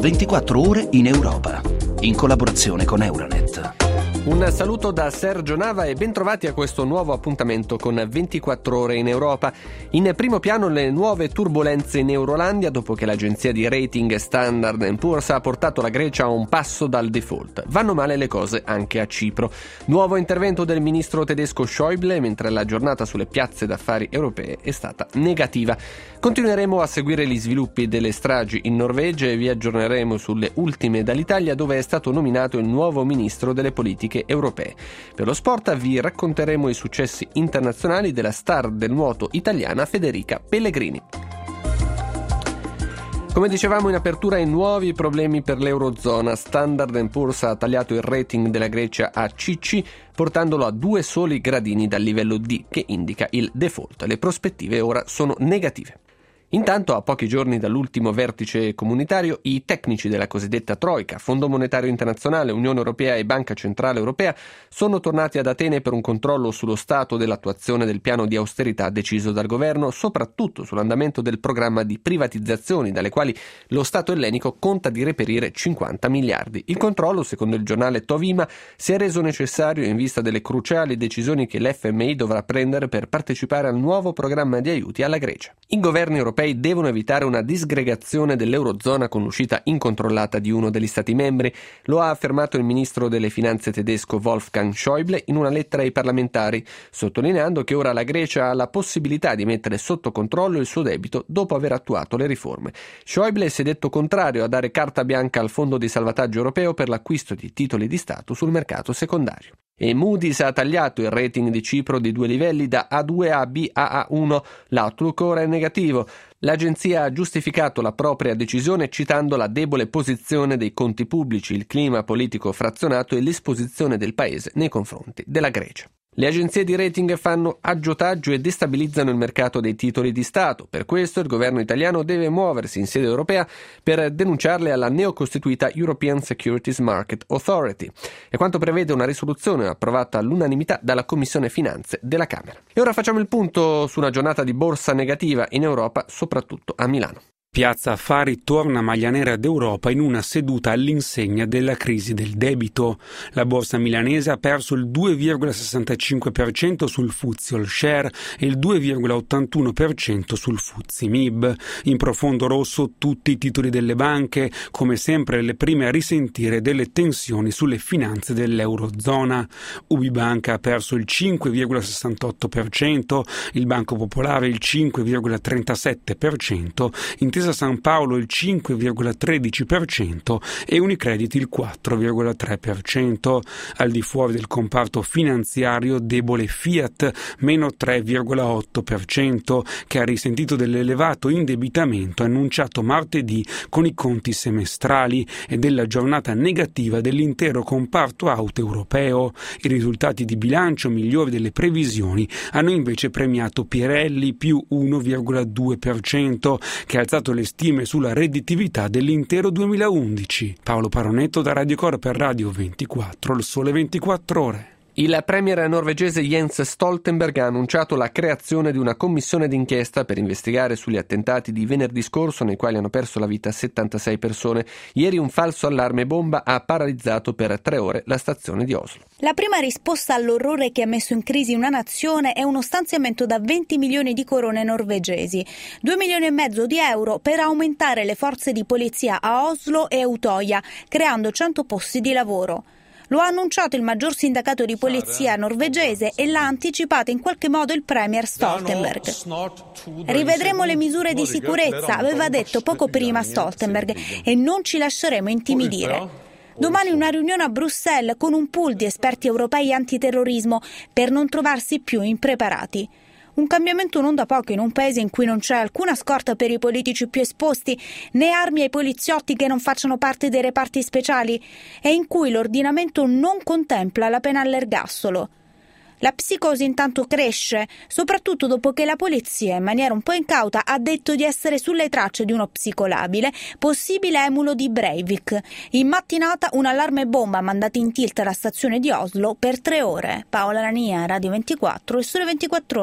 24 ore in Europa, in collaborazione con Euronet. Un saluto da Sergio Nava e bentrovati a questo nuovo appuntamento con 24 ore in Europa. In primo piano le nuove turbolenze in Eurolandia dopo che l'agenzia di rating Standard & Poor's ha portato la Grecia a un passo dal default. Vanno male le cose anche a Cipro. Nuovo intervento del ministro tedesco Schäuble, mentre la giornata sulle piazze d'affari europee è stata negativa. Continueremo a seguire gli sviluppi delle stragi in Norvegia e vi aggiorneremo sulle ultime dall'Italia, dove è stato nominato il nuovo ministro delle politiche europee. Per lo sport vi racconteremo i successi internazionali della star del nuoto italiana Federica Pellegrini. Come dicevamo in apertura, i nuovi problemi per l'Eurozona. Standard & Poor's ha tagliato il rating della Grecia a CC, portandolo a 2 soli gradini dal livello D, che indica il default. Le prospettive ora sono negative. Intanto, a pochi giorni dall'ultimo vertice comunitario, i tecnici della cosiddetta Troika, Fondo Monetario Internazionale, Unione Europea e Banca Centrale Europea, sono tornati ad Atene per un controllo sullo stato dell'attuazione del piano di austerità deciso dal governo, soprattutto sull'andamento del programma di privatizzazioni, dalle quali lo Stato ellenico conta di reperire 50 miliardi. Il controllo, secondo il giornale Tovima, si è reso necessario in vista delle cruciali decisioni che l'FMI dovrà prendere per partecipare al nuovo programma di aiuti alla Grecia. I governi europei devono evitare una disgregazione dell'Eurozona con l'uscita incontrollata di uno degli Stati membri. Lo ha affermato il ministro delle finanze tedesco Wolfgang Schäuble in una lettera ai parlamentari, sottolineando che ora la Grecia ha la possibilità di mettere sotto controllo il suo debito dopo aver attuato le riforme. Schäuble si è detto contrario a dare carta bianca al Fondo di salvataggio europeo per l'acquisto di titoli di Stato sul mercato secondario. E Moody's ha tagliato il rating di Cipro di 2 livelli da A2 a B a A1. L'outlook ora è negativo. L'agenzia ha giustificato la propria decisione citando la debole posizione dei conti pubblici, il clima politico frazionato e l'esposizione del paese nei confronti della Grecia. Le agenzie di rating fanno aggiotaggio e destabilizzano il mercato dei titoli di Stato. Per questo il governo italiano deve muoversi in sede europea per denunciarle alla neocostituita European Securities Market Authority. È quanto prevede una risoluzione approvata all'unanimità dalla Commissione Finanze della Camera. E ora facciamo il punto su una giornata di borsa negativa in Europa, soprattutto a Milano. Piazza Affari torna maglia nera d'Europa in una seduta all'insegna della crisi del debito. La borsa milanese ha perso il 2,65% sul FTSE All Share e il 2,81% sul FTSE MIB. In profondo rosso tutti i titoli delle banche, come sempre le prime a risentire delle tensioni sulle finanze dell'Eurozona. UbiBanca ha perso il 5,68%, il Banco Popolare il 5,37%, Intesa San Paolo il 5,13% e Unicredit il 4,3%. Al di fuori del comparto finanziario debole Fiat meno 3,8%, che ha risentito dell'elevato indebitamento annunciato martedì con i conti semestrali e della giornata negativa dell'intero comparto auto europeo. I risultati di bilancio migliori delle previsioni hanno invece premiato Pirelli più 1,2%, che ha alzato le stime sulla redditività dell'intero 2011. Paolo Paronetto da Radio Cor per Radio 24, il Sole 24 Ore. Il premier norvegese Jens Stoltenberg ha annunciato la creazione di una commissione d'inchiesta per investigare sugli attentati di venerdì scorso nei quali hanno perso la vita 76 persone. Ieri un falso allarme bomba ha paralizzato per 3 ore la stazione di Oslo. La prima risposta all'orrore che ha messo in crisi una nazione è uno stanziamento da 20 milioni di corone norvegesi, 2 milioni e mezzo di euro per aumentare le forze di polizia a Oslo e Utoya, creando 100 posti di lavoro. Lo ha annunciato il maggior sindacato di polizia norvegese e l'ha anticipato in qualche modo il premier Stoltenberg. Rivedremo le misure di sicurezza, aveva detto poco prima Stoltenberg, e non ci lasceremo intimidire. Domani una riunione a Bruxelles con un pool di esperti europei antiterrorismo per non trovarsi più impreparati. Un cambiamento non da poco in un paese in cui non c'è alcuna scorta per i politici più esposti, né armi ai poliziotti che non facciano parte dei reparti speciali, e in cui l'ordinamento non contempla la pena all'ergastolo. La psicosi intanto cresce, soprattutto dopo che la polizia, in maniera un po' incauta, ha detto di essere sulle tracce di uno psicolabile, possibile emulo di Breivik. In mattinata un allarme bomba ha mandato in tilt la stazione di Oslo per 3 ore. Paola Lania, Radio 24, il Sole 24 Ore.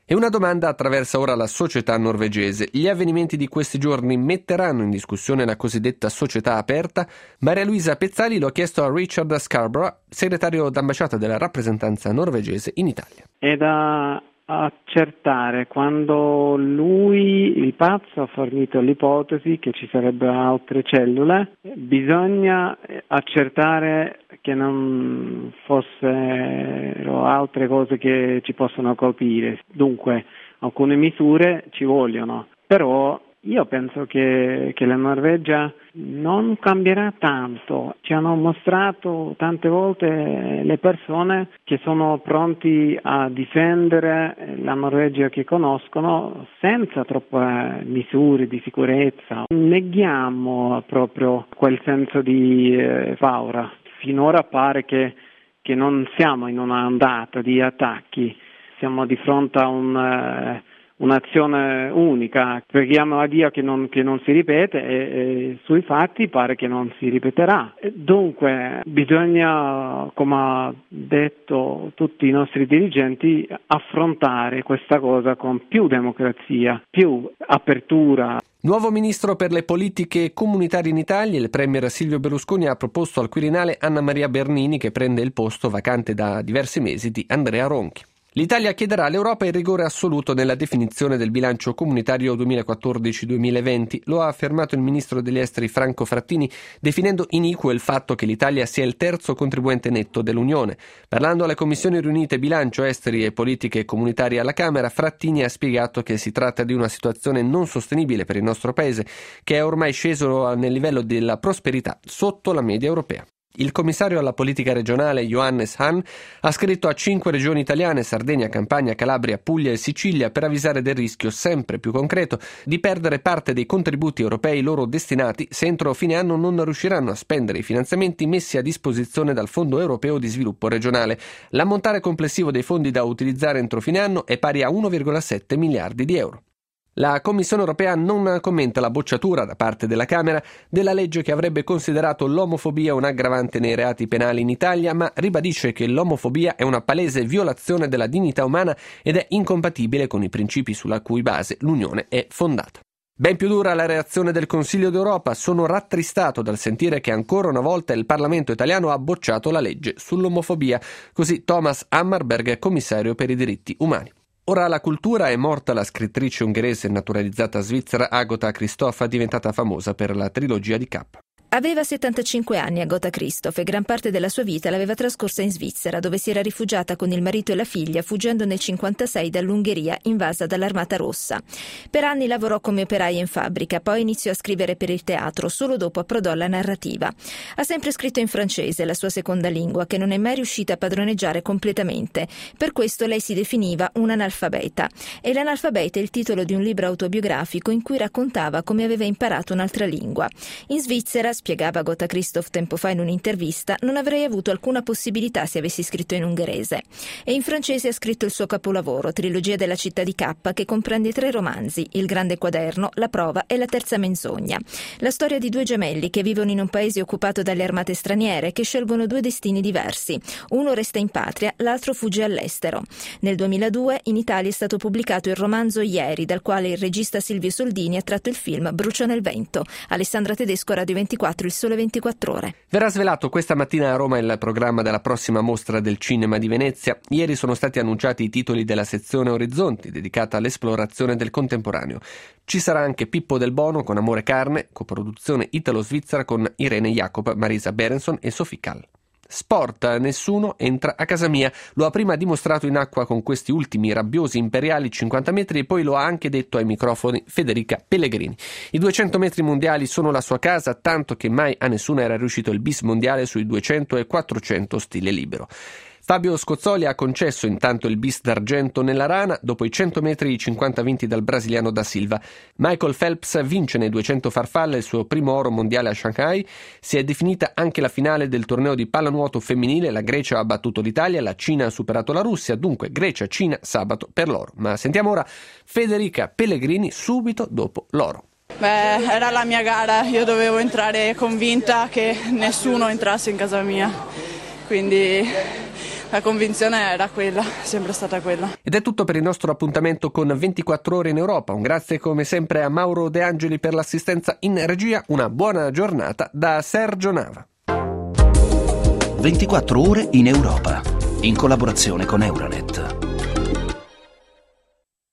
E una domanda attraversa ora la società norvegese. Gli avvenimenti di questi giorni metteranno in discussione la cosiddetta società aperta? Maria Luisa Pezzali lo ha chiesto a Richard Scarborough, segretario d'ambasciata della rappresentanza norvegese in Italia. È da accertare quando lui, il pazzo, ha fornito l'ipotesi che ci sarebbero altre cellule. Bisogna accertare che non fossero altre cose che ci possono colpire. Dunque, alcune misure ci vogliono, però io penso che la Norvegia non cambierà tanto. Ci hanno mostrato tante volte le persone che sono pronti a difendere la Norvegia che conoscono senza troppe misure di sicurezza. Neghiamo proprio quel senso di paura. Finora pare che non siamo in una ondata di attacchi, siamo di fronte a un'azione unica. Preghiamo a Dio che non si ripete e sui fatti pare che non si ripeterà. Dunque bisogna, come ha detto tutti i nostri dirigenti, affrontare questa cosa con più democrazia, più apertura. Nuovo ministro per le politiche comunitarie in Italia, il premier Silvio Berlusconi ha proposto al Quirinale Anna Maria Bernini, che prende il posto vacante da diversi mesi di Andrea Ronchi. L'Italia chiederà all'Europa il rigore assoluto nella definizione del bilancio comunitario 2014-2020, lo ha affermato il ministro degli esteri Franco Frattini, definendo iniquo il fatto che l'Italia sia il terzo contribuente netto dell'Unione. Parlando alle commissioni riunite bilancio, esteri e politiche comunitarie alla Camera, Frattini ha spiegato che si tratta di una situazione non sostenibile per il nostro Paese, che è ormai sceso nel livello della prosperità sotto la media europea. Il commissario alla politica regionale Johannes Hahn ha scritto a 5 regioni italiane, Sardegna, Campania, Calabria, Puglia e Sicilia, per avvisare del rischio sempre più concreto di perdere parte dei contributi europei loro destinati se entro fine anno non riusciranno a spendere i finanziamenti messi a disposizione dal Fondo Europeo di Sviluppo Regionale. L'ammontare complessivo dei fondi da utilizzare entro fine anno è pari a 1,7 miliardi di euro. La Commissione europea non commenta la bocciatura da parte della Camera della legge che avrebbe considerato l'omofobia un'aggravante nei reati penali in Italia, ma ribadisce che l'omofobia è una palese violazione della dignità umana ed è incompatibile con i principi sulla cui base l'Unione è fondata. Ben più dura la reazione del Consiglio d'Europa. Sono rattristato dal sentire che ancora una volta il Parlamento italiano ha bocciato la legge sull'omofobia, così Thomas Hammarberg, commissario per i diritti umani. Ora la cultura. È morta la scrittrice ungherese naturalizzata svizzera Agatha Christoph, diventata famosa per la trilogia di K. Aveva 75 anni Agatha Christoph e gran parte della sua vita l'aveva trascorsa in Svizzera, dove si era rifugiata con il marito e la figlia fuggendo nel 1956 dall'Ungheria invasa dall'Armata Rossa. Per anni lavorò come operaia in fabbrica, poi iniziò a scrivere per il teatro, solo dopo approdò alla narrativa. Ha sempre scritto in francese, la sua seconda lingua, che non è mai riuscita a padroneggiare completamente. Per questo lei si definiva un'analfabeta. E l'analfabeta è il titolo di un libro autobiografico in cui raccontava come aveva imparato un'altra lingua. In Svizzera, spiegava Agatha Christoph tempo fa in un'intervista, non avrei avuto alcuna possibilità se avessi scritto in ungherese. E in francese ha scritto il suo capolavoro, Trilogia della città di K, che comprende 3 romanzi, Il grande quaderno, La prova e La terza menzogna. La storia di 2 gemelli che vivono in un paese occupato dalle armate straniere, che scelgono 2 destini diversi. Uno resta in patria, l'altro fugge all'estero. Nel 2002 in Italia è stato pubblicato il romanzo Ieri, dal quale il regista Silvio Soldini ha tratto il film Brucia nel vento. Alessandra Tedesco, Radio 24, Il Sole 24 Ore. Verrà svelato questa mattina a Roma il programma della prossima mostra del cinema di Venezia. Ieri sono stati annunciati i titoli della sezione Orizzonti, dedicata all'esplorazione del contemporaneo. Ci sarà anche Pippo del Bono con Amore Carne, coproduzione italo-svizzera con Irene Jacob, Marisa Berenson e Sophie Kall. Sport, nessuno entra a casa mia. Lo ha prima dimostrato in acqua con questi ultimi rabbiosi imperiali 50 metri e poi lo ha anche detto ai microfoni Federica Pellegrini. I 200 metri mondiali sono la sua casa, tanto che mai a nessuno era riuscito il bis mondiale sui 200 e 400 stile libero. Fabio Scozzoli ha concesso intanto il bis d'argento nella rana dopo i 100 metri i 50 vinti dal brasiliano da Silva. Michael Phelps vince nei 200 farfalle il suo primo oro mondiale a Shanghai. Si è definita anche la finale del torneo di pallanuoto femminile. La Grecia ha battuto l'Italia, la Cina ha superato la Russia, dunque Grecia-Cina sabato per l'oro. Ma sentiamo ora Federica Pellegrini subito dopo l'oro. Era la mia gara, io dovevo entrare convinta che nessuno entrasse in casa mia, quindi la convinzione era quella, sempre stata quella. Ed è tutto per il nostro appuntamento con 24 ore in Europa. Un grazie come sempre a Mauro De Angeli per l'assistenza in regia. Una buona giornata da Sergio Nava. 24 ore in Europa, in collaborazione con Euronet.